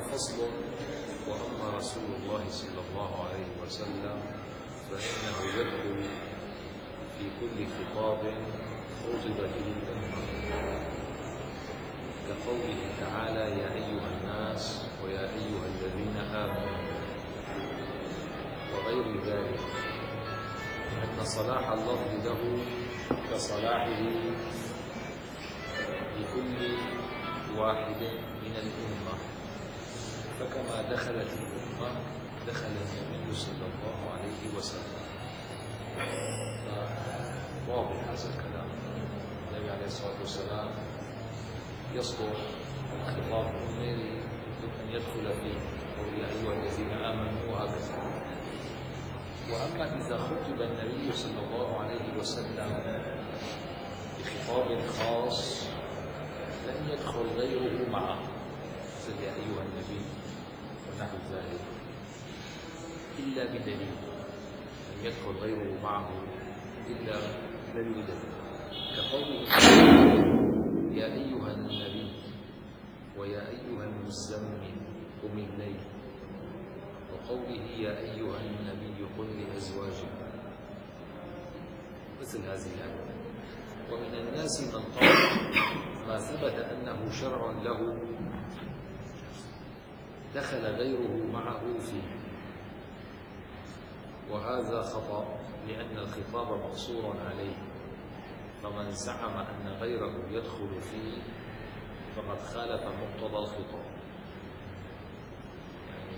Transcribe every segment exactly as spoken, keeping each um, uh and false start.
فصل. وأما رسول الله صلى الله عليه وسلم فإنه يدخل في كل خطاب خطب به الأمة، كقوله تعالى: يا أيها الناس ويا أيها الذين آمنوا، وغير ذلك، أن صلاح اللفظ له كصلاحه لكل واحد من الأمة، فكما دخلت الأمة دخل النبي صلى الله عليه وسلم. واضح هذا الكلام. النبي عليه الصلاة والسلام يصدر الخطاب الأمري أن يدخل فيه قول يا أيها الذين آمنوا وهكذا. وأما إذا خطب النبي صلى الله عليه وسلم بخطاب خاص لم يدخل غيره معه، مثل يا أيها النبي ونحو ذلك، إلا بدليل، لم يدخل غيره معه إلا بدليل، كقوله يا أيها النبي ويا أيها المزمل قم الليل، وقوله يا أيها النبي قل لأزواجك، مثل هذه الآية. ومن الناس من قال ما ثبت أنه شرع له دخل غيره معه فيه، وهذا خطأ، لأن الخطاب مقصور عليه، فمن زعم أن غيره يدخل فيه فقد خالف مقتضى الخطاب. يعني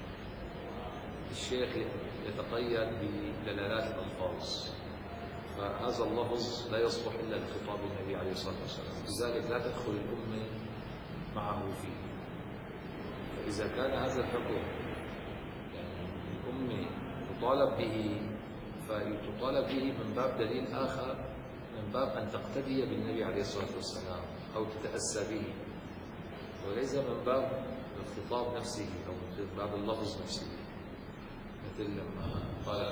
الشيخ يتقيد بدلالات الألفاظ، فهذا اللفظ لا يصلح إلا لخطاب النبي عليه الصلاة والسلام، لذلك لا تدخل الأمة معه فيه. فإذا كان هذا الحكم يعني الأمة تطالب به، فتطالب به من باب دليل آخر، من باب أن تقتدي بالنبي عليه الصلاة والسلام أو تتأسى به، وليس من باب الخطاب نفسه أو من باب اللفظ نفسه. مثل لما قال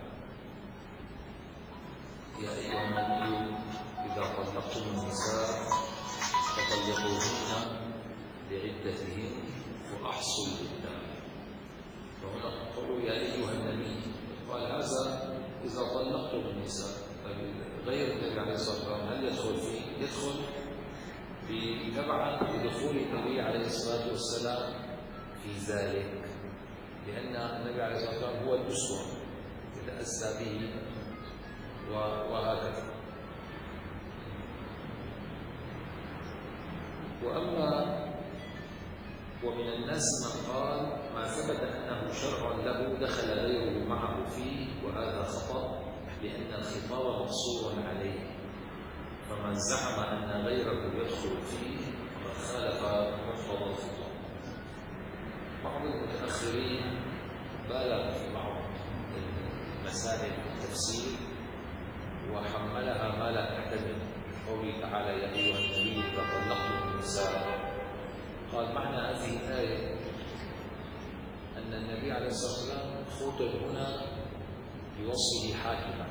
يا أيها النبي إذا طلقتم النساء فطلقوهن لعدتهن وأحصوا العدة. فهنا قالوا يا أيها النبي، قال هذا إذا طلقتم النساء. غير النبي عليه الصلاة والسلام هل يدخل فيه؟ يدخل بتبعا بدخول النبي عليه الصلاة والسلام في ذلك، لأن النبي عليه الصلاة والسلام هو الأسوة يتأسى به وهكذا. وأما ومن الناس من قال ما ثبت أنه شرع له دخل غيره معه فيه، وهذا خطأ، لأن الخطاب مقصور عليه، فمن زعم أن غيره يدخل فيه فقد خالف مقتضى الخطاب. بعض المتأخرين بالغ في بعض مسائل التفسير وحملها ما لا تحتمل، قوله تعالى يا أيها النبي إذا طلقتم النساء. قال معنى هذه الآية أن النبي عليه الصلاة والسلام خطب هنا بوصفه حاكما،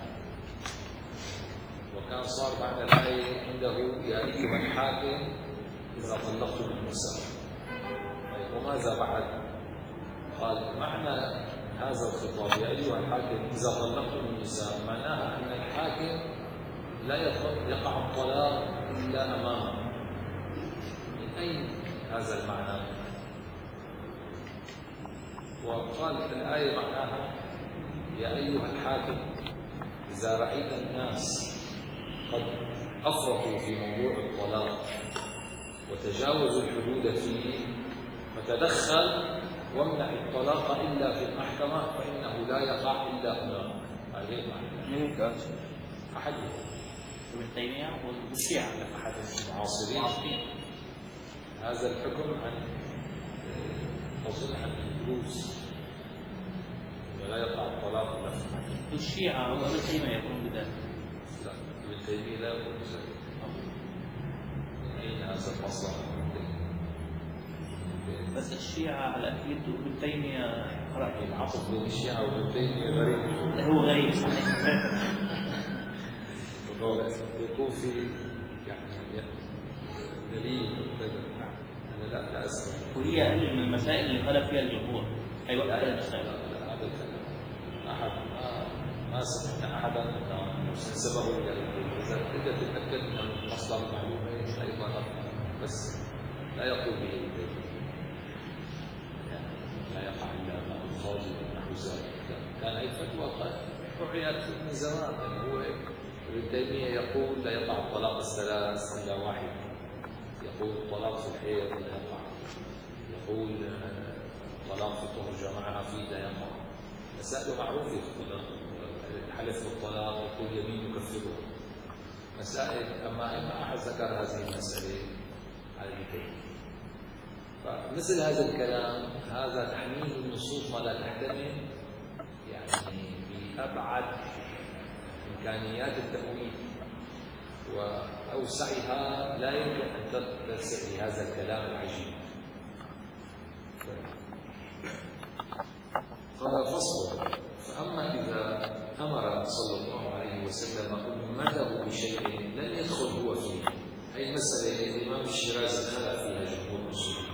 وكان صار بعد الآية عنده يا أيها الحاكم إذا طلقتم النساء. وماذا بعد؟ قال معنى هذا الخطاب يا أيها الحاكم إذا طلقتم النساء معناها أن الحاكم لا يقع الطلاق إلا أمامه. من أين هذا المعنى؟ وقال الآية معناها يا أيها الحاكم إذا رأيت الناس قد أفرطوا في موضوع الطلاق وتجاوزوا الحدود فيه فتدخل وامنع الطلاق إلا في المحكمة فإنه لا يقع إلا أمامه. هذه المعنى. أحد ابن تيمية والشيعة أحد المعاصرين هذا الحكم عن أظن عن الجلوس ولا يقع الطلاق إلا في المحكمة. الشيعة وابن تيمية يقولون بذلك. لا، ابن تيمية لا يقول بذلك. من أين هذا الفصل؟ بس الشيعة على أكيد ابن تيمية رأي العصر بين الشيعة وابن تيمية غريب. هو غريب صحيح. يكون في يعني دليل أن لا لا أسمع. وهي من المسائل اللي خالف فيها الجمهور أي وقت المسائل. هذا الكلام أحد ما ما سمعنا أحدا نسبه إلى إذا إذا تتأكد من المصدر المعلومة أيضا بس لا يقول به يعني لا يقع إلا ما الخارج نحو ذلك. كان أي فتوى قد وعيت من زمان يعني هو ابن تيمية يقول لا يقع الطلاق الثلاث إلا واحد، يقول الطلاق في الحيض لا يقع، يقول الطلاق في الطهر جماعة فيه لا يقع. مسائل معروفة الحلف بالطلاق يقول يمين يكفره مسائل. أما ما أحد ذكر هذه المسألة على الكتاب. فمثل هذا الكلام هذا تحميل النصوص ما لا تحتمل يعني بأبعد إمكانيات التأويل وأوسعها لا يمكن أن تتسع لهذا الكلام العجيب. قال فصل: فأما إذا أمر صلى الله عليه وسلم أمته بشيء لن يدخل هو فيه، أي مسألة الإمام الشيرازي خلق فيها جمهور المسلمين،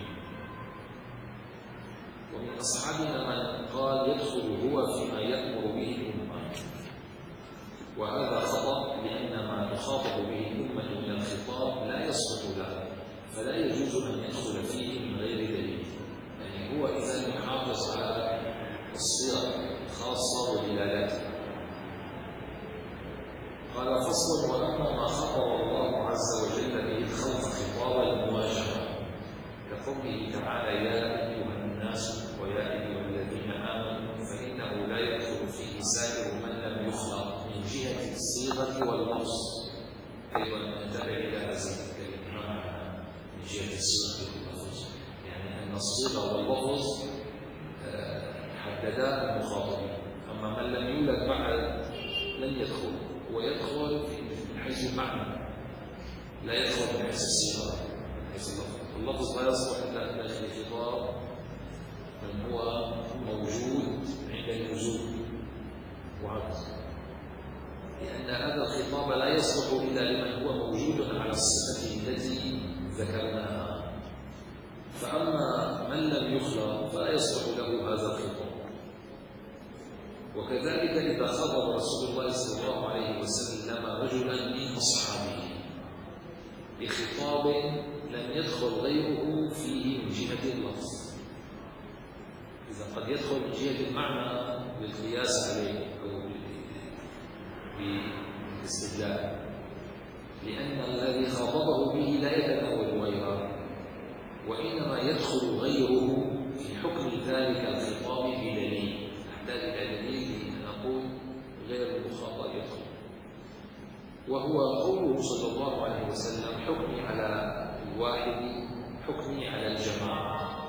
ومن أصحابنا من قال يدخل هو فيما يأمر به الأمة، وهذا خطأ لأن ما تخاطب به الأمة من الخطاب لا يصلح له، فلا يجوز أن يدخل فيه من غير دليل. يعني هو إذا يحافظ على الصيغ الخاصة بدلالاتها. قال فصل: وأما ما خطب الله عز وجل به الخلق خطاب المواجهة كقوله تعالى: يا أيها الناس ويا أيها الذين آمنوا، فإنه لا يدخل فيه سائر من لم يخلق من جهة الصيغة واللفظ. أيضا ننتبه إلى هذه الكلمة من جهة الصيغة واللفظ، يعني أن الصيغة واللفظ حددا المخاطبين، أما من لم يولد بعد لن يدخل، ويدخل من حيث المعنى لا يدخل من حيث الصيغة من حيث اللفظ. اللفظ لا يصلح إلا أن داخل خطاب من هو موجود عند الوجود، وهكذا، لأن هذا الخطاب لا يصلح إلا لمن هو موجود على الصفة التي ذكرناها. فأما من لم يخلق فلا يصلح له هذا الخطاب. وكذلك إذا خاطب رسول الله صلى الله عليه وسلم رجلا من أصحابه بخطاب لم يدخل غيره فيه من جهة اللفظ، إذا قد يدخل من جهة المعنى بالقياس عليه أو بالاستدلال، لأن الذي خاطبه به لا يتناول غيره، وإنما يدخل غيره في حكم ذلك الخطاب بدليل، نحتاج إلى دليل نقول غير المخاطب يدخل، وهو قوله صلى الله عليه وسلم: حكمي على الواحد حكمي على الجماعة.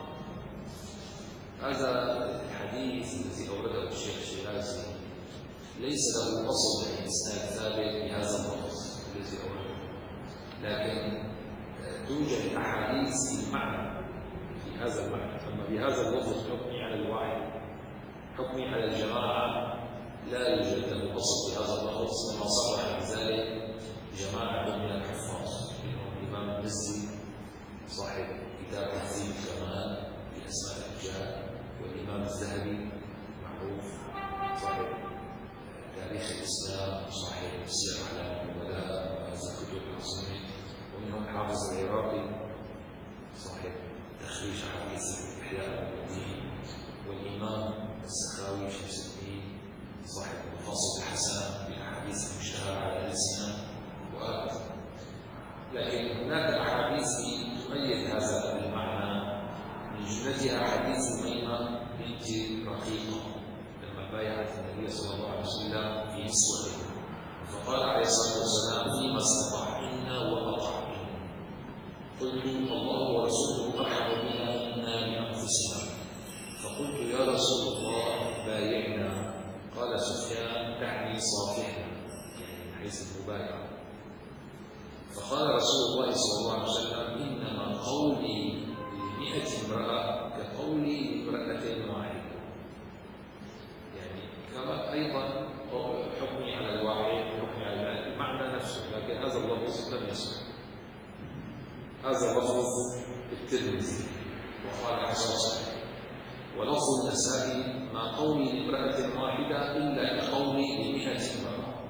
هذا الحديث الذي أورده الشيخ الشيرازي ليس له أصل من إسناد ثابت بهذا اللفظ الذي أورده، لكن توجد أحاديث في المعنى في هذا المعنى. أما بهذا اللفظ حكمي على الواحد حكمي على الجماعة لا يوجد له أصل بهذا اللفظ، كما صرح بذلك جماعة من الحفاظ منهم الإمام المزي صاحب كتاب تهذيب الكمال في أسماء الرجال، والإمام الذهبي معروف صاحب تاريخ الإسلام وصاحب سير أعلام النبلاء وهذه الكتب العظيمة، ومنهم حافظ العراقي صاحب تخريج أحاديث إحياء الدين، والإمام السخاوي شمس الدين صاحب مفاصل الحسن بالأحاديث المشتهرة على الألسنة وهكذا. لكن هناك أحاديث تؤيد هذا المعنى، من جملتها حديث أميمة بنت رقيقة لما بايعت النبي صلى الله عليه وسلم في نسوته، فقال عليه الصلاة والسلام: فيما استطعنا وأطعنا. قلت: الله ورسوله أرحم بنا منا بأنفسنا. فقلت: يا رسول الله بايعنا. قال سفيان: تعني صافحنا، يعني من حيث المبايعة. فقال رسول الله صلى الله عليه وسلم: إنما قولي لمئة امرأة كقولي لامرأة واحدة. يعني كما أيضا حكمي على الواحد حكمي على المعنى نفسه، لكن هذا اللفظ لم يصح. هذا لفظ الترمذي صحيح. ولفظ النسائي ما قولي لامرأة واحدة إلا كقولي لمئة امرأة،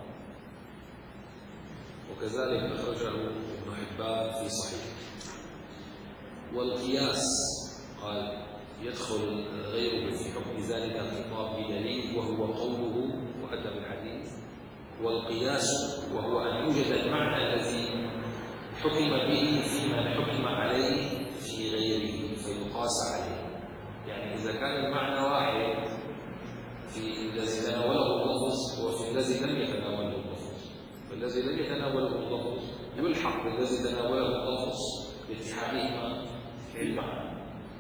وكذلك أخرجه ابن حبان في صحيح. والقياس قال يدخل غيره في حكم ذلك الخطاب بدليل وهو قوله وأتى بالحديث. والقياس وهو أن يوجد المعنى الذي حكم به في من حكم عليه في غيره فيقاس عليه. يعني إذا كان المعنى واحد في الذي تناوله اللفظ وفي الذي لم يتناوله اللفظ، فالذي لم يتناوله اللفظ يلحق بالذي تناوله اللفظ لاتحادهما في المعنى.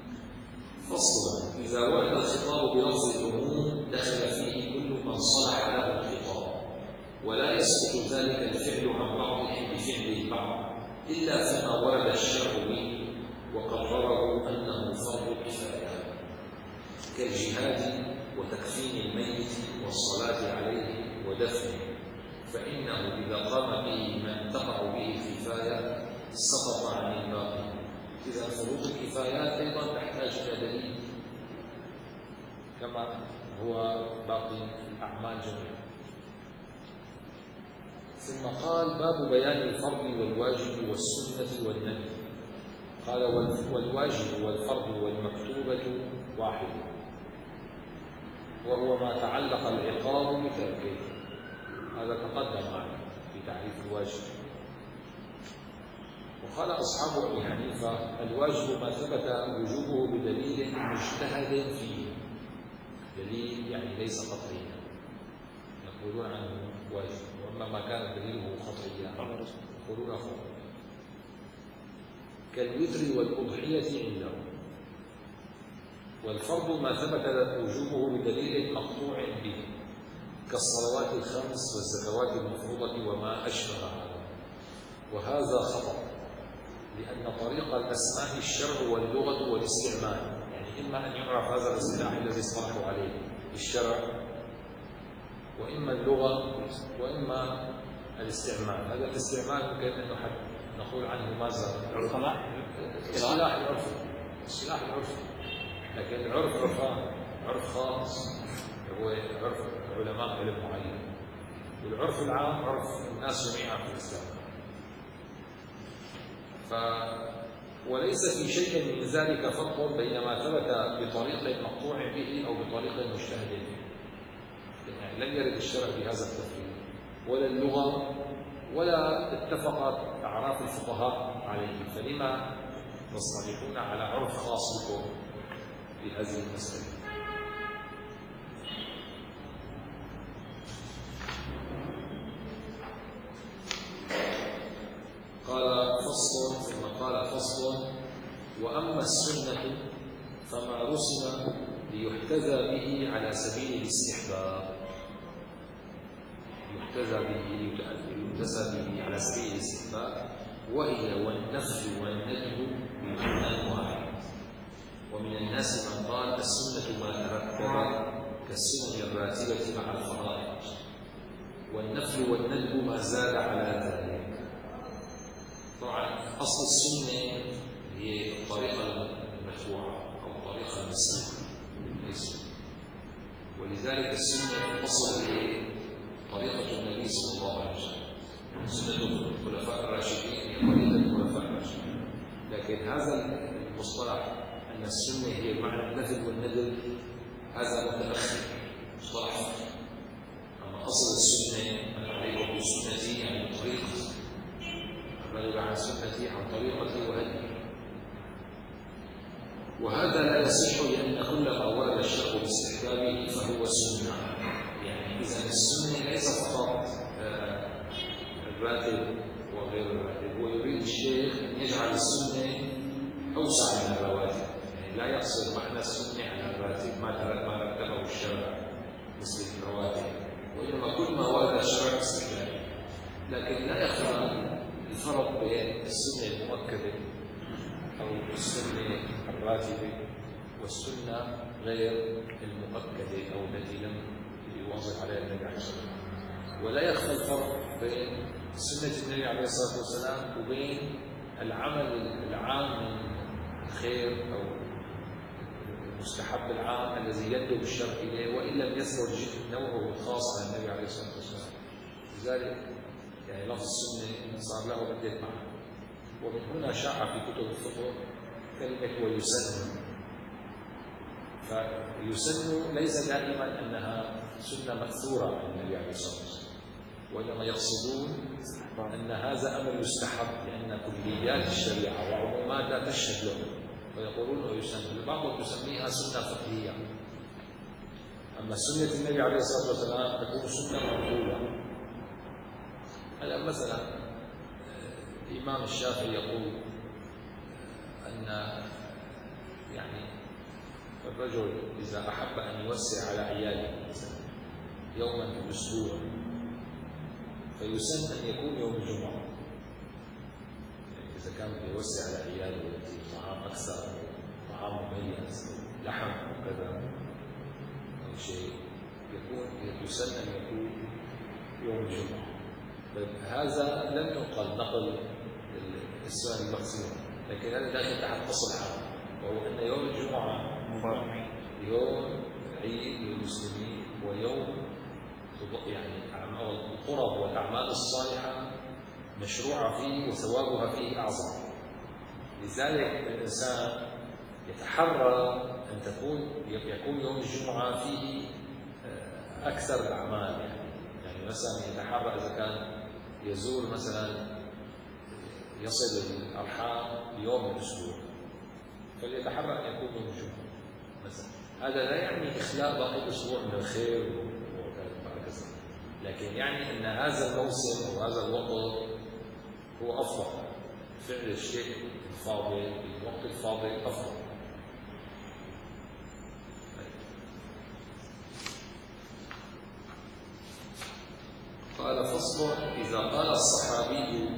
فصلا: إذا ورد الخطاب بلفظ العموم دخل فيه كل من صلح له الخطاب، ولا يسقط ذلك الفعل عن بعضهم بفعل البعض إلا فيما ورد الشرع به وقرره أنه فرض كفاية، كالجهاد وتكفين الميت والصلاة عليه ودفنه، فإنه إذا قام به من تقع به الكفاية سقط عن الباقي. إذا فروض الكفايات أيضا تحتاج إلى دليل كما هو باقي الأعمال جميعا. ثم قال: باب بيان الفرض والواجب والسنة والندب. قال: والواجب والفرض والمكتوبة واحد، وهو ما تعلق العقاب بتركه. هذا تقدم معنا في تعريف الواجب. وقال أصحاب أبي حنيفة: الواجب ما ثبت وجوبه بدليل مجتهد فيه. دليل يعني ليس قطعيا، يقولون عنه واجب. وأما ما كان دليله قطعيا يقولون فرض، كالوتر والأضحية عندهم. والفرض ما ثبت وجوبه بدليل مقطوع به، كالصلوات الخمس والزكوات المفروضة وما أشبه هذا. وهذا خطأ، لأن طريق الأسماء الشرع واللغة والاستعمال. يعني إما أن يعرف هذا الاصطلاح الذي اصطلحوا عليه الشرع، وإما اللغة، وإما الاستعمال. هذا الاستعمال ممكن أن نقول عنه ماذا؟ الاصطلاح العرفي. الاصطلاح العرفي، لكن العرف عرفان، عرف خاص هو عرف علماء علم معين، والعرف العام عرف الناس جميعا في الإسلام. ف وليس في شيء من ذلك فرق بين ما ثبت بطريق مقطوع به أو بطريق مجتهد به. يعني لم يرد الشرع بهذا التفريق، ولا اللغة، ولا اتفقت أعراف الفقهاء عليه، فلما تصطلحون على عرف خاص بكم في هذه المسألة؟ قال: فصل. ثم قال: فصل: وأما السنة فما رسم ليحتذى به على سبيل الاستحباب. يحتذى به يحتذى به على سبيل الاستحباب، وهي والنفل والندب بمعنى واحد. ومن الناس من قال: السنة ما ترتب كالسنن الراتبة مع الفرائض، والنفل والندب ما زاد على ذلك. طبعا أصل السنة هي الطريقة المشروعة أو الطريقة المسنونة، ولذلك السنة الأصل هي طريقة النبي صلى الله عليه وسلم. سنة الخلفاء الراشدين هي طريقة الخلفاء الراشدين. لكن هذا المصطلح أن السنة هي معنى النفل والندب هذا متأخر مصطلح. أما أصل السنة أن عليكم بسنتي يعني طريقة، بلغ عن سنتي عن طريقتي وهدي. وهذا لا يصح، لأن كل ما ورد الشرع باستحبابه فهو سنة. يعني إذا السنة ليس فقط الراتب وغير الراتب. هو يريد الشيخ أن يجعل السنة أوسع من الرواتب، يعني لا يقصد معنى السنة على الراتب ما رتبه الشرع مثل الرواتب، وإنما كل ما ورد الشرع باستحبابه. لكن لا يخفى الفرق بين السنة المؤكدة أو السنة الراتبة والسنة غير المؤكدة أو التي لم يواظب عليها النبي عليه الصلاة والسلام. ولا يخفى الفرق بين سنة النبي عليه الصلاة والسلام وبين العمل العام من الخير أو المستحب العام الذي يندب الشرع إليه وإن لم يثبت نوعه الخاص عن النبي عليه الصلاة والسلام. لذلك يعني لفظ السنة صار له عدة معنى، ومن هنا شاع في كتب الفقه كلمة ويسن. فيسن ليس دائما أنها سنة مأثورة عن النبي عليه الصلاة والسلام، وإنما يقصدون أن هذا أمر يستحب لأن كليات الشريعة وعموماتها تشهد له، فيقولون ويسن. البعض يسميها سنة فقهية. أما سنة النبي عليه الصلاة والسلام تكون سنة منقولة. هلا مثلا الإمام الشافعي يقول أن يعني الرجل إذا أحب أن يوسع على عياله مثلا يوما في الأسبوع فيسن أن يكون يوم الجمعة. يعني إذا كان يوسع على عياله ويأتي طعام أكثر، طعام مميز، لحم وكذا أو شيء، يكون يسن أن يكون يوم الجمعة. هذا لم ينقل نقل السنن المقسومة، لكن هذا داخل تحت أصل عام، وهو أن يوم الجمعة يوم عيد للمسلمين ويوم يعني القرب والأعمال الصالحة مشروعة فيه وثوابها فيه أعظم. لذلك الإنسان يتحرى أن تكون يكون يوم الجمعة فيه أكثر الأعمال. يعني يعني مثلا يتحرى إذا كان يزور مثلا يصل الأرحام يوم الأسبوع فليتحرى أن يكون يوم الجمعة مثلا. هذا لا يعني إخلاء باقي الأسبوع من الخير وهكذا، لكن يعني أن هذا الموسم وهذا الوقت هو أفضل. فعل الشيء الفاضل في الوقت الفاضل أفضل. قال فصل: إذا قال الصحابي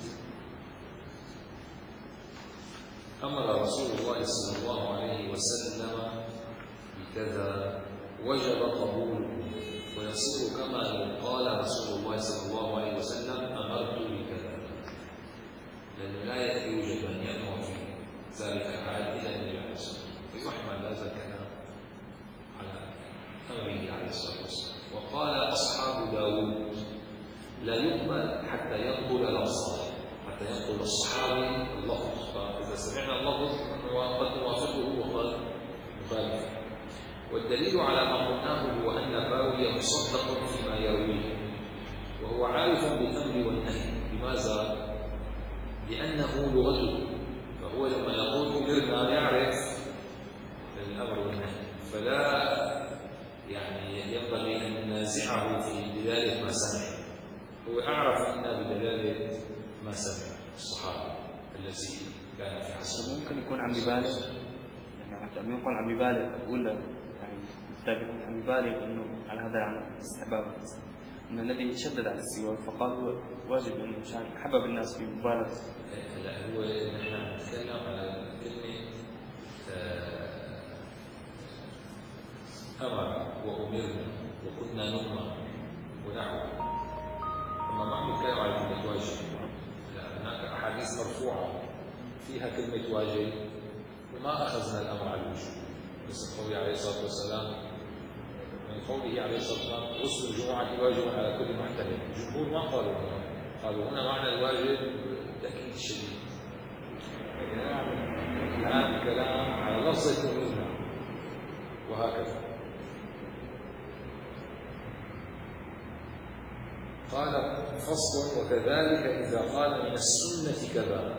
أمر رسول الله صلى الله عليه وسلم بكذا وجب قبوله، ويصير كما لو قال رسول الله صلى الله عليه وسلم أمرت بكذا، لأنه لا يوجد من يأمر في ذلك الحال إلا النبي عليه الصلاة والسلام، فيحمل هذا الكلام على أمره عليه الصلاة والسلام. وقال أصحاب داود: لا يقبل حتى ينقل الأصحاب، حتى ينقل الصحابي اللفظ، فإذا سمعنا اللفظ قد نوافقه وقد نخالفه. والدليل على ما قلناه هو أن الراوي مصدق فيما يرويه وهو عارف بالأمر والنهي. لماذا؟ لأنه لغته، فهو لما يقول أمرنا يعرف الأمر والنهي، فلا يعني ينبغي أن ننازعه في دلالة ما سمع. هو أعرف منا بدلالة ما سمع الصحابة الذي كان في عصره. ممكن يكون عم يبالغ، يعني عم يكون عم يبالغ، أقول له يعني مستقبل عم يبالغ إنه على هذا العمل استحباب، إن الذي شدد على السواك فقال هو واجب إنه مشان حبب الناس في مبالغة. لا، هو نحن نتكلم على كلمة أمر وأمرنا وكنا نؤمر ونحو، أما ما عم نتكلم على كلمة واجب. لا، هناك أحاديث مرفوعة فيها كلمة واجب وما أخذنا الأمر على الوجوب، مثل قوله عليه الصلاة والسلام، من قوله عليه الصلاة والسلام: غسل الجمعة واجب على كل محتمل. الجمهور ما قالوا هنا، قالوا هنا معنى الواجب التأكيد الشديد. الآن الكلام على لفظ أمرنا وهكذا. قال فصل: وكذلك إذا قال من السنة كذا.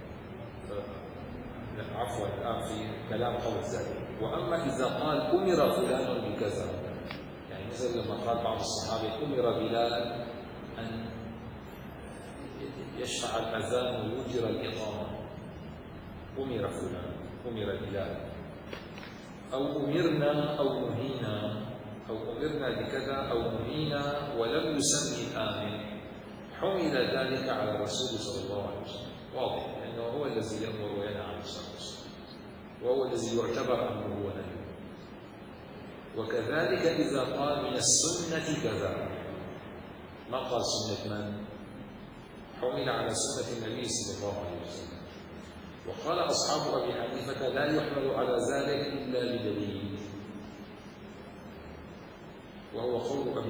عفوا، الآن في كلام قول ذلك. وأما إذا قال أمر فلان بكذا، يعني مثل لما قال بعض الصحابة: أمر بلال أن يشفع الأذان ويوتر الإقامة، أمر فلان، أمر بلال، أو أمرنا أو نهينا، أو أمرنا بكذا أو نهينا ولم يسمي الآمر، حمل ذلك على الرسول صلى الله عليه وسلم. واضح، لأنه هو الذي يأمر وينهى عن الصلاة والسلام، وهو الذي يعتبر أمره ونهيه. وكذلك إذا قال من السنة كذا، ما قال سنة من؟ حمل على سنة النبي صلى الله عليه وسلم. وقال أصحاب أبي حنيفة: لا يحمل على ذلك إلا بدليل.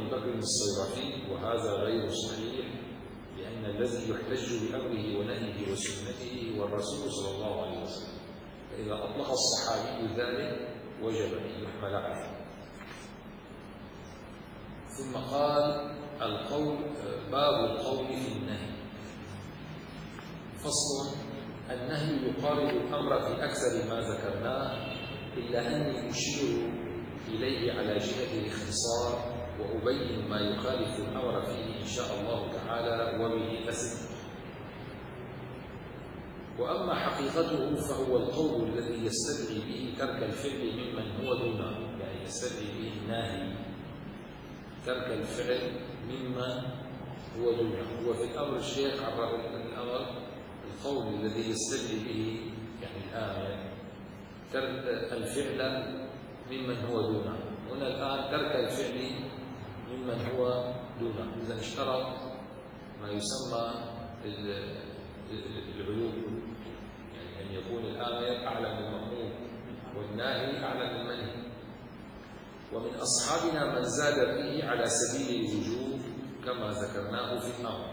أبي بكر الصيرفي وهذا غير صحيح، لأن الذي يحتج بأمره ونهيه وسنته هو الرسول صلى الله عليه وسلم، فإذا أطلق الصحابي ذلك وجب أن يحمل عليه. ثم قال القول باب القول في النهي. فصل. النهي يقارب الأمر في أكثر ما ذكرناه، إلا أني أشير إليه على جهة الاختصار وأبين ما يخالف الأمر فيه إن شاء الله تعالى وبه أسد. وأما حقيقته فهو القول الذي يستدعي به ترك الفعل ممن هو دونه، يعني يستدعي به الناهي ترك الفعل ممن هو دونه. هو في الأمر الشيخ عرف الأمر القول الذي يستدعي به يعني الآمر ترك الفعل ممن هو دونه. هنا الآن ترك الفعل ممن هو دونه، إذا اشترط ما يسمى العلو، يعني أن يكون الآمر أعلى من المأمور والناهي أعلى من المنهي. ومن أصحابنا من زاد فيه على سبيل الوجوب كما ذكرناه في الأمر.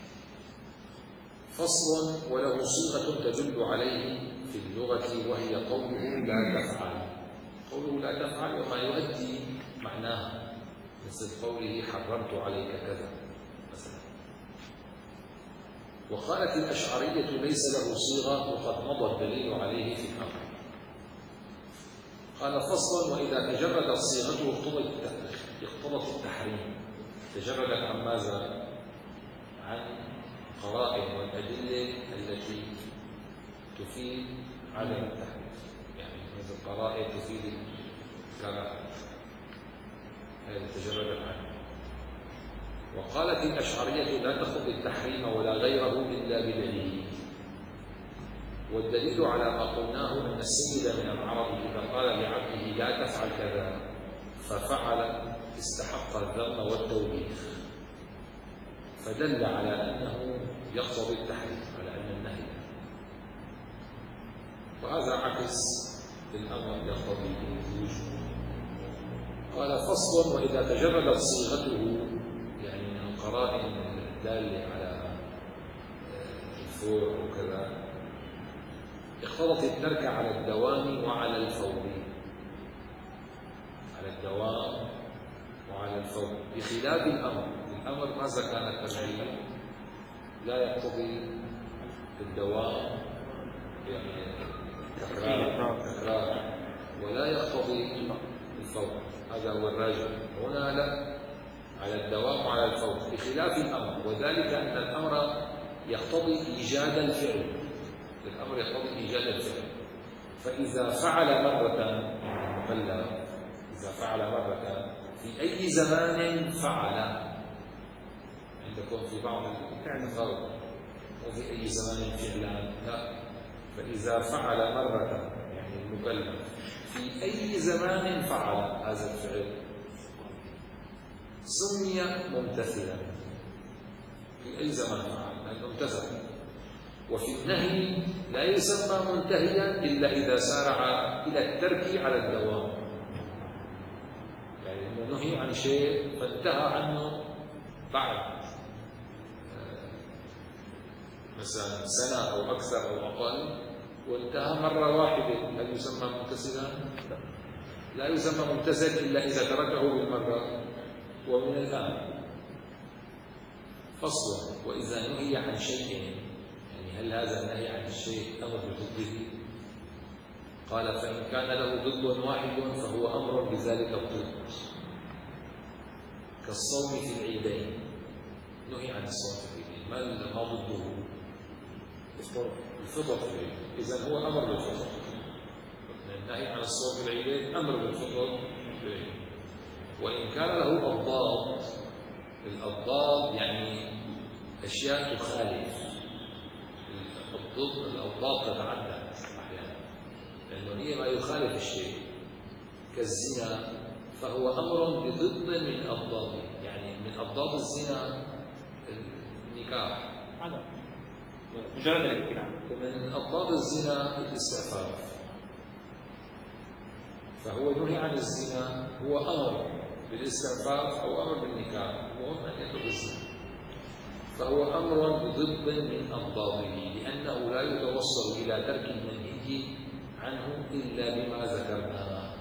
فصل. وله صيغة تدل عليه في اللغة وهي قوله لا تفعل. قوله لا تفعل وما يؤدي معناها، مثل قوله حرمت عليك كذا مثلا. وقالت الأشعرية ليس له صيغة وقد مضى الدليل عليه في الأمر. قال فصلا. وإذا تجردت صيغته اقتضت التحريم. تجردت عن ماذا؟ عن قرائن والأدلة التي تفيد عدم التحريم، يعني مثل قرائن تفيد الكراهة، هذه تجردت عنه. وقالت الأشعرية لا تخض التحريم ولا غيره إلا بدليل. والدليل على ما قلناه أن السيد من العرب إذا قال لعبده لا تفعل كذا ففعل استحق الذم والتوبيخ، فدل على أنه يقتضي التحريم، على أن النهي، وهذا عكس الأمر يقتضي الوجوب. قال فصل. وإذا تجردت صيغته يعني من القرائن الدالة على الفور وكذا اقتضت الترك على الدوام وعلى الفور، على الدوام وعلى الفور، بخلاف الأمر. الأمر ماذا كان التشريع؟ لا يقتضي الدوام يعني تكرار تكرار ولا يقتضي الفور، هذا هو الراجح. هنا لا، على الدوام وعلى الفور بخلاف الأمر، وذلك أن الأمر يقتضي إيجاد الفعل. الأمر يقتضي إيجاد الفعل، فإذا فعل مرة مكلف، إذا فعل مرة في أي زمان فعل، عندكم في بعض الفرق وفي أي زمان فعلا، لا، فإذا فعل مرة يعني المكلف في أي زمان فعل هذا الفعل سمي ممتثلا. في أي زمان فعل الممتثل. وفي النهي لا يسمى منتهيا إلا إذا سارع إلى الترك على الدوام، يعني إنه نهي عن شيء فانتهى عنه بعد مثلا سنة أو أكثر أو أقل وانتهى مرة واحدة، هل يسمى ممتثلا؟ لا يسمى ممتثل إلا إذا تركه بالمرة. ومن الآن فصل. وإذا نهي عن شيء، هل هذا النهي عن الشيء أمر بضده؟ قال فإن كان له ضد واحد فهو أمر بذلك الضد، كالصوم في العيدين. نهي عن الصوم في العيدين، ما ضده؟ الفطر في العيد. إذن هو أمر بالفطر. النهي عن الصوم في العيدين أمر بالفطر في العيد. وإن كان له أضداد، الأضداد يعني أشياء تخالف الضد، الأضداد تتعدى أحيانا لأنه هي ما يخالف الشيء، كالزنا فهو أمر بضد من أضداده، يعني من أضداد الزنا النكاح، مجرد الانكاح. ومن أضداد الزنا الاستعفاف، فهو نهي عن الزنا، هو أمر بالاستعفاف أو أمر بالنكاح، المهم أن يترك الزنا، فهو أمر بضد من أضداده، لأنه لا يتوصل إلى ترك المنهي عنه إلا بما ذكرنا.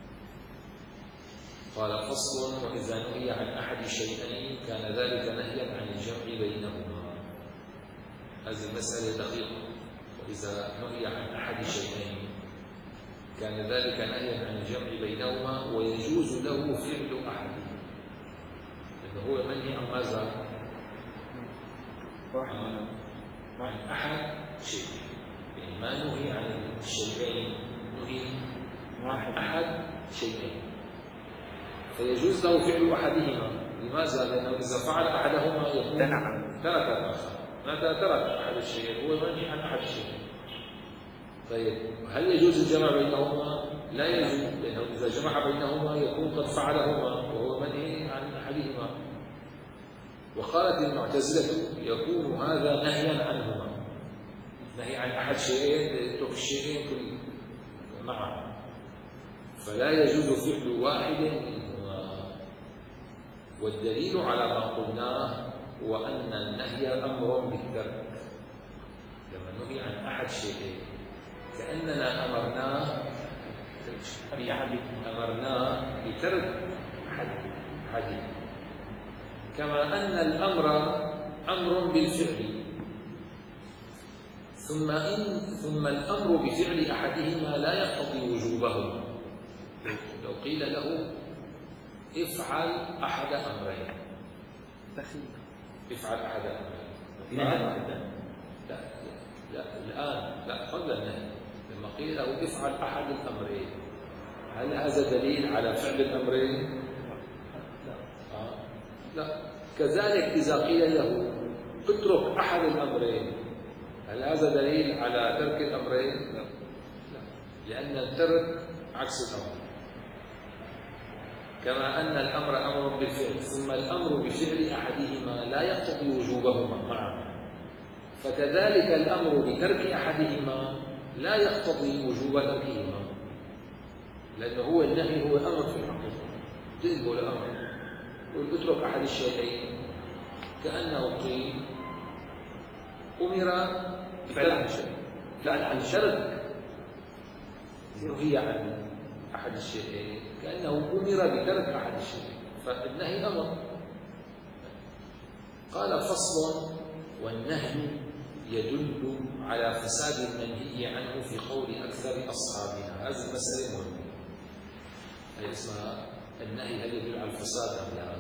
قال فصل: وإذا نهي عن أحد الشيئين كان ذلك نهيا عن الجمع بينهما. هذه المسألة دقيقة. وإذا نهي عن أحد الشيئين كان ذلك نهيا عن الجمع بينهما، ويجوز له فعل أحدهما، لأنه هو منهي عن ماذا؟ عن أحد شيء، يعني ما نهي عن الشيئين، نهي عن أحد شيئين، فيجوز له فعل أحدهما. لماذا؟ لأنه إذا فعل أحدهما يكون ترك الآخر. متى ترك أحد الشيئين هو منهي عن أحد الشيئين. طيب هل يجوز الجمع بينهما؟ لا يجوز، لأنه إذا جمع بينهما يكون قد فعلهما وهو منهي عن أحدهما. وقالت المعتزلة: يكون هذا نهيا عنهما، نهي عن أحد شيئين، يترك الشيئين كل معا، فلا يجوز فعل واحد منهما. والدليل على ما قلناه هو أن النهي أمر بالترك. لما نهي عن أحد شيئين كأننا أمرناه أمرناه بترك أحد، كما أن الأمر أمر بالفعل، ثم إن ثم الأمر بفعل أحدهما لا يقتضي وجوبهما. لو قيل له افعل أحد أمرين، افعل أحد أمرين، لا لا الآن لا قبل النهي، لما قيل له افعل أحد الأمرين، هل هذا دليل على فعل الأمرين؟ آه. لا. كذلك إذا قيل له اترك أحد الأمرين، هل هذا دليل على ترك الأمرين؟ لا. لا. لأن الترك عكس الأمر. كما أن الأمر أمر بالفعل، ثم الأمر بفعل أحدهما لا يقتضي وجوبهما معا، فكذلك الأمر بترك أحدهما لا يقتضي وجوب تركهما، لأنه هو النهي هو أمر في الحقيقة، جذب ولا أمر. قل اترك أحد الشيئين، كأنه قيل أمر بفعل شيء، فعل عن شرك نهي عن أحد الشيئين، كأنه أمر بترك أحد الشيئين، فالنهي أمر. قال فصل: والنهي يدل على فساد المنهي عنه في قول أكثر أصحابنا. هذه المسألة مهمة، هي اسمها النهي هل يدل على الفساد أم لا؟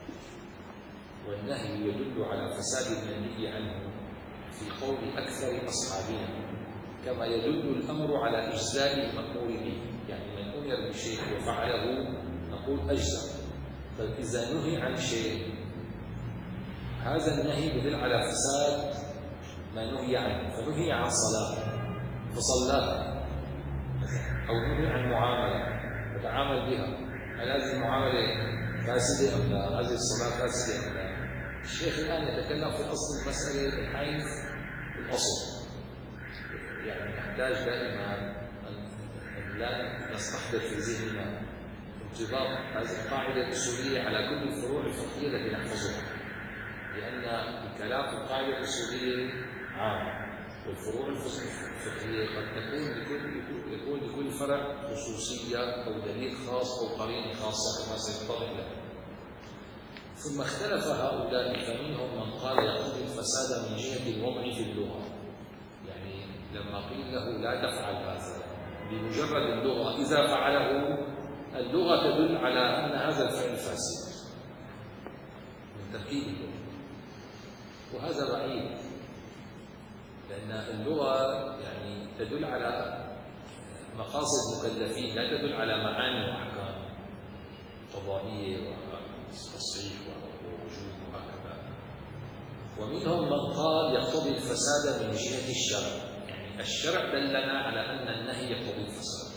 والنهي يدل على فساد المنهي عنه في قول أكثر أصحابنا، كما يدل الأمر على إجزاء المأمور به، يعني من أمر بشيء وفعله نقول أجزاء. بل إذا نهي عن شيء هذا النهي يدل على فساد ما نهي عنه، فنهي عن صلاة فصلاها، أو نهي عن معاملة فتعامل بها، هل هذه المعاملة فاسدة أم لا؟ هذه الصلاة فاسدة أم لا؟ الشيخ الآن يتكلم في أصل المسألة من حيث الأصل، يعني نحتاج دائما أن لا نستحضر في ذهننا انطباق هذه القاعدة الأصولية على كل الفروع الفقهية التي نحفظها، لأن الكلام في القاعدة الأصولية عام، والفروع الفقهية قد تكون لكل يكون لكل فرع خصوصية أو دليل خاص أو قرينة خاصة كما سيتضح لنا. ثم اختلف هؤلاء، فمنهم من قال يقتضي الفساد من جهة الوضع في اللغة، يعني لما قيل له لا تفعل هذا بمجرد اللغة، إذا فعله اللغة تدل على أن هذا الفعل فاسد من تركيب اللغة، وهذا بعيد، لأن اللغة يعني تدل على مقاصد مكلفين، لا تدل على معاني وأحكام قضائية وتصحيح ووجوب وهكذا. ومنهم من قال يقتضي الفساد من جهة الشرع، يعني الشرع دلنا على أن النهي يقتضي الفساد.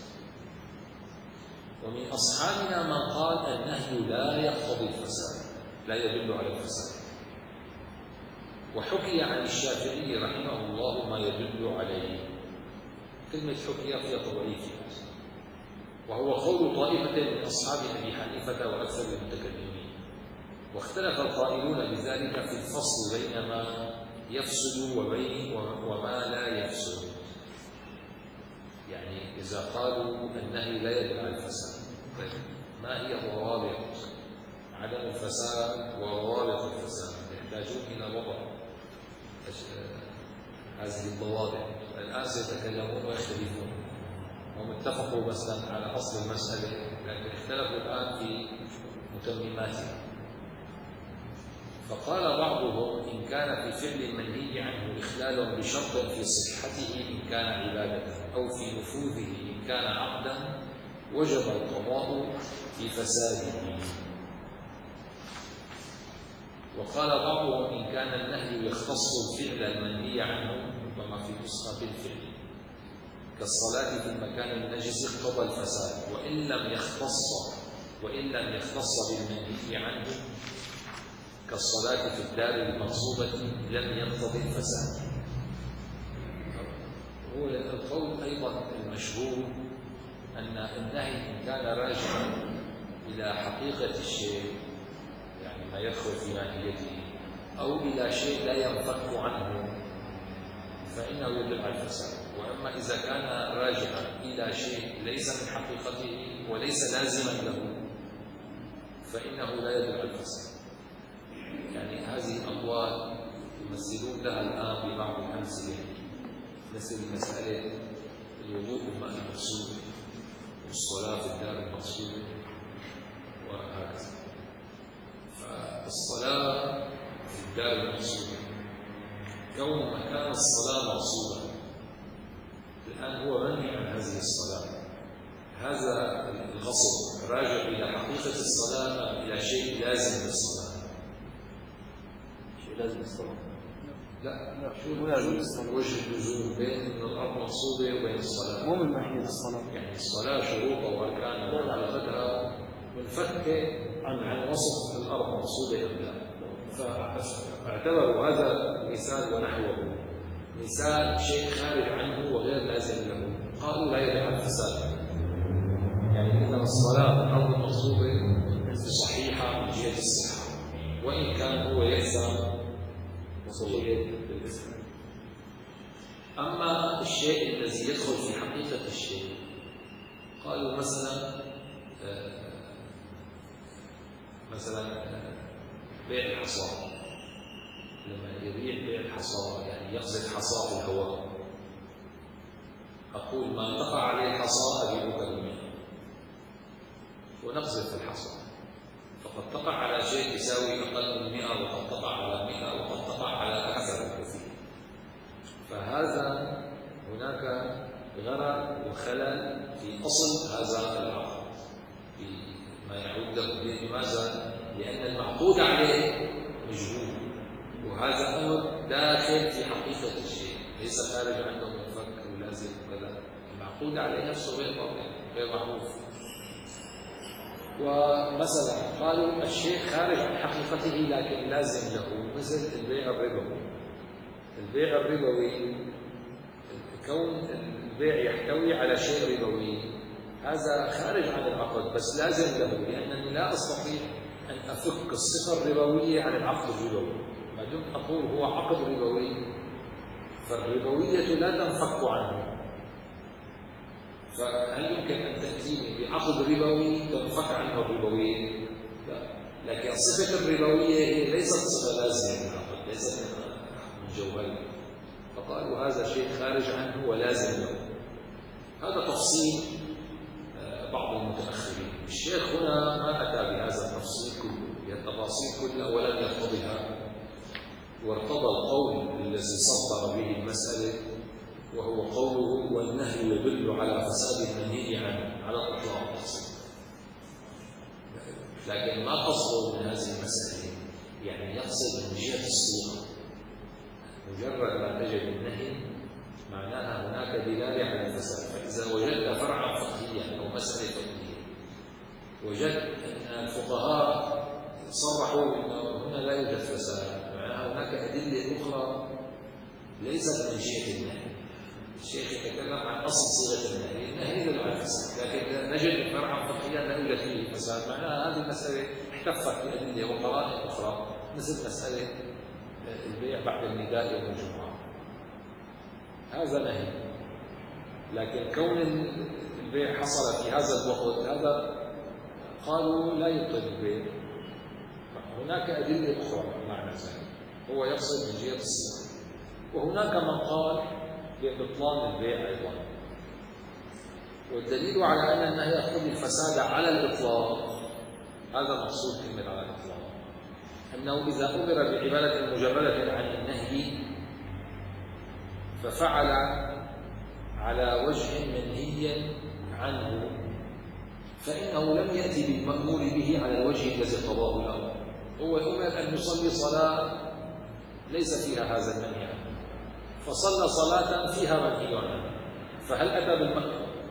ومن أصحابنا من قال النهي لا يقتضي الفساد، لا يدل على الفساد. وحكي عن الشافعي رحمه الله ما يدل عليه. كلمة حكي فيها تضعيف، وهو قول طائفة من أصحاب أبي حنيفة وأكثر المتكلمين. واختلف القائلون بذلك في الفصل بين ما يفسد وبين وما لا يفسد. يعني إذا قالوا النهي لا يدل على الفساد، طيب ما هي ضوابط عدم الفساد وضوابط الفساد؟ يحتاجون إلى وضع هذه الضوابط. الآن سيتكلمون ويختلفون، هم اتفقوا مثلا على أصل المسألة لكن اختلفوا الآن في متمماتها. فقال بعضهم إن كان في فعل المنهي عنه إخلال بشرط في صحته إن كان عبادة أو في نفوذه إن كان عقدا وجب القضاء في فساده. وقال بعضهم إن كان النهي يختص الفعل المنهي عنه كما في نسخة بالفعل كالصلاة في المكان النجس قضى الفساد، وإن لم يختص وإن لم يختص بالمنهي عنه كالصلاة في الدار المغصوبة لم يقتضي الفساد. هو القول أيضا المشهور أن النهي إن كان راجعا إلى حقيقة الشيء يعني ما يدخل في ماهيته أو إلى شيء لا ينفك عنه فإنه يدل على الفساد. وأما إذا كان راجعا إلى شيء ليس من حقيقته وليس لازما له فإنه لا يدل على الفساد. يعني هذه الأقوال يمثلون لها الآن ببعض الأمثلة مثل مسألة الوضوء بالماء المغسول والصلاة في الدار المغسولة وهكذا. فالصلاة في الدار المغسولة كون مكان الصلاة مغسولا الآن هو منهي عن هذه الصلاة، هذا الغصب راجع إلى حقيقة الصلاة أم إلى شيء لازم للصلاة؟ شيء لازم للصلاة. لا لا شو لازم للصلاة؟ وجه اللزوم بين إن الأرض مغصوبة وبين الصلاة. مو من ناحية الصلاة. يعني الصلاة شروطها وأركانها وحقيقتها منفكة عن عن وصف الأرض مغصوبة أم لا. فاعتبروا هذا مثال ونحوه مثال شيء خارج عنه وغير لازم له، قالوا لا يدل على الفساد. يعني إن الصلاة الأرض المغصوبة صحيحة من جهة الصحة وإن كان هو يلزم وصولية بالإسلام. أما الشيء الذي يدخل في حقيقة الشيء قالوا مثلا مثلا بيع الحصى، لما يبيع بيع الحصى يعني يقذف حصى في الهواء، أقول ما تقع عليه الحصى أبيعك بمئة ونقذف الحصى، فقد تقع على شيء يساوي أقل من مئة وقد تقع على مئة وقد تقع على أكثر الكثير. فهذا هناك غرر وخلل في أصل هذا العقد ما يعود له به. لماذا؟ لأن المعقود عليه مجهول وهذا أمر داخل في حقيقة الشيء ليس خارج عنه منفك ولازم ولا المعقود عليه نفسه غير واضح غير معروف. ومثلا قالوا الشيء خارج عن حقيقته لكن لازم له مثل البيع الربوي. البيع الربوي كون البيع يحتوي على شيء ربوي هذا خارج عن العقد بس لازم له، لأنني لا أستطيع أن أفك الصفة الربوية عن العقد الربوي. ما دمت أقول هو عقد ربوي فالربوية لا تنفك عنه. فهل يمكن أن تأتيني بعقد ربوي تنفك عنه الربوية؟ لا، لكن صفة الربوية هي ليست صفة لازمة للعقد، ليست من جوهره. فقالوا هذا شيء خارج عنه ولازم له. هذا تفصيل بعض المتأخرين. الشيخ هنا ما أتى بهذا التفصيل كله بالتفاصيل كلها ولم يرتضها، وارتضى القول الذي سطر به المسألة وهو قوله والنهي يدل على فساد المنهي عنه على الإطلاق. لكن ما قصده من هذه المسألة يعني يقصد من جهة الصورة. مجرد ما تجد النهي معناها هناك دلالة على الفساد. فإذا وجدت فرعا فقهيا أو مسألة فقهية وجدت أن الفقهاء صرحوا أنه هنا لا يوجد فساد، معناها هناك أدلة أخرى ليست من جهة النهي. الشيخ يتكلم عن أصل صيغة النهي، النهي يدل على الفساد، لكن نجد فرعا فقهيا لا يوجد فيه فساد، معناها هذه المسألة احتفت بأدلة وقرائن أخرى، مثل مسألة البيع بعد النداء يوم الجمعة، هذا نهي، لكن كون البيع حصل في هذا الوقت هذا قالوا لا يبطل البيع. هناك أدلة أخرى معنى ذلك، هو يقصد من جهة الصيغة، وهناك من قال ببطلان البيع أيضا، والدليل على أن النهي يقتضي الفساد على الإطلاق، هذا مقصود كلمة على الإطلاق، أنه إذا أمر بعبادة مجردة عن النهي ففعل على وجه منهي عنه فإنه لم يأتي بالمأمور به على الوجه الذي اقتضاه له، هو أمر أن يصلي صلاة ليس فيها هذا المنهي عنه، فصلى صلاة فيها منهي عنه، فهل أتى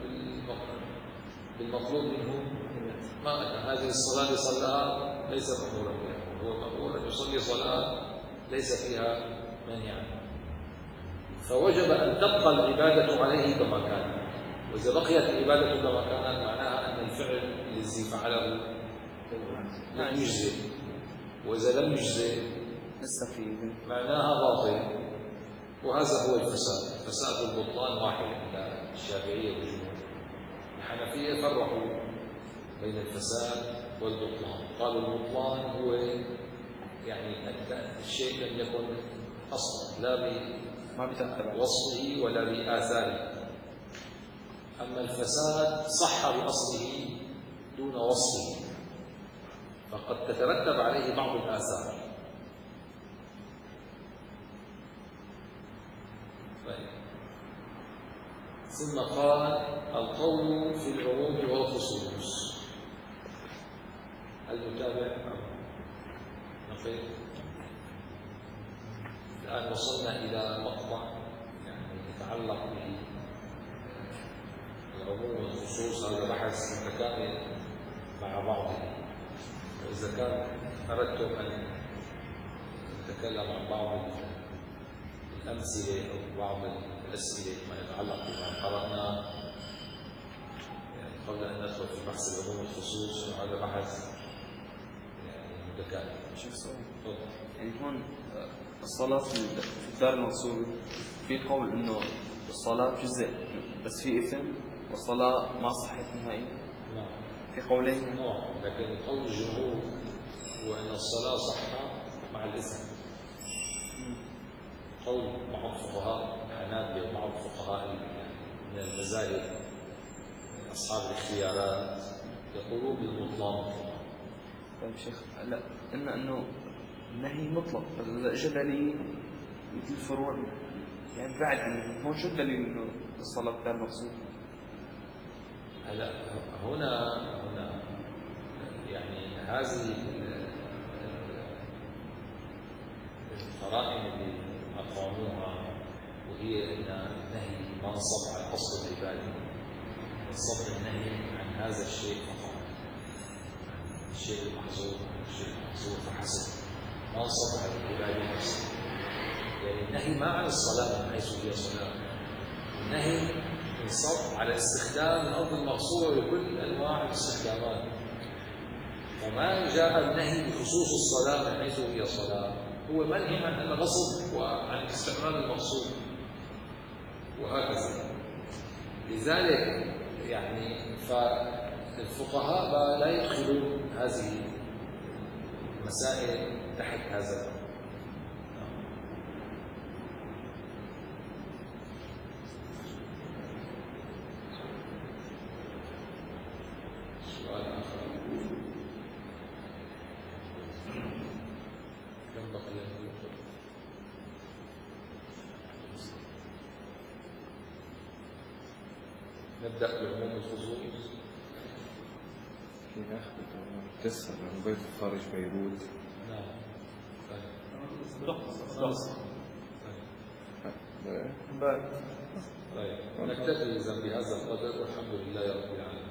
بالمطلوب منه؟ ما أتى. هذه الصلاة اللي صلاها ليس مأمورا بها، هو مأمور أن يصلي صلاة ليس فيها منهي عنه، فوجب أن تبقى العبادة عليه كما كان، وإذا بقيت العبادة كما كانت معناها أن الفعل الذي فعله لم يجزئ، وإذا لم يجزئ معناها باطل، وهذا هو الفساد. الفساد والبطلان واحد عند الشافعية والجمهور. الحنفية فرقوا بين الفساد والبطلان، قالوا البطلان هو يعني الشيء لم يكن أصلا لا بوصفه ولا بآثاره، أما الفساد صح بأصله دون وصفه، فقد تترتب عليه بعض الآثار. طيب. ثم قال القول في العموم والخصوص. المتابع نقيت. الآن وصلنا إلى مقطع يعني يتعلق به العموم والخصوص، هذا بحث متكامل مع بعضه، وإذا كان أردتم أن نتكلم عن بعض الأمثلة أو بعض الأسئلة ما يتعلق بما قرأنا يعني قبل أن ندخل في بحث العموم والخصوص، وهذا بحث يعني متكامل. شوف سؤال يعني هون الصلاة في الدار المقصود في قول إنه الصلاة جزء بس في إثم والصلاة ما صحت نهائيا. نعم. في قولين. نعم، لكن قول الجمهور هو أن الصلاة صحة مع الإثم. قول بعض الفقهاء الحنابلة وبعض الفقهاء من المذاهب أصحاب الاختيارات يقولون بالبطلان. طيب شيخ لا إن إنه النهي مطلق، إذا إجى دليل مثل الفروع يعني بعد هون شو الدليل إنه الصلاة غير مقصود؟ هلا هنا هنا يعني هذه القرائن اللي أقاموها وهي أن النهي منصب على أصل العبادة، منصب النهي عن هذا الشيء فقط، الشيء المحظور الشيء المحظور فحسب، منصب على العبادة نفسها. يعني النهي ما عن الصلاة من حيث هي صلاة، النهي منصب على استخدام الأرض المغصوبة بكل أنواع الاستخدامات، فما جاء النهي بخصوص الصلاة من حيث هي صلاة هو منهي عن الغصب وعن استعمال المغصوب وهكذا. لذلك يعني فالفقهاء لا يدخلون هذه المسائل تحت هذا. سؤال آخر كم بقي؟ نبدأ بالعموم والخصوص. في أخذ تسأل عن بيت خارج بيروت. نعم. طيب. طيب. نكتفي إذن بهذا القدر والحمد لله رب العالمين.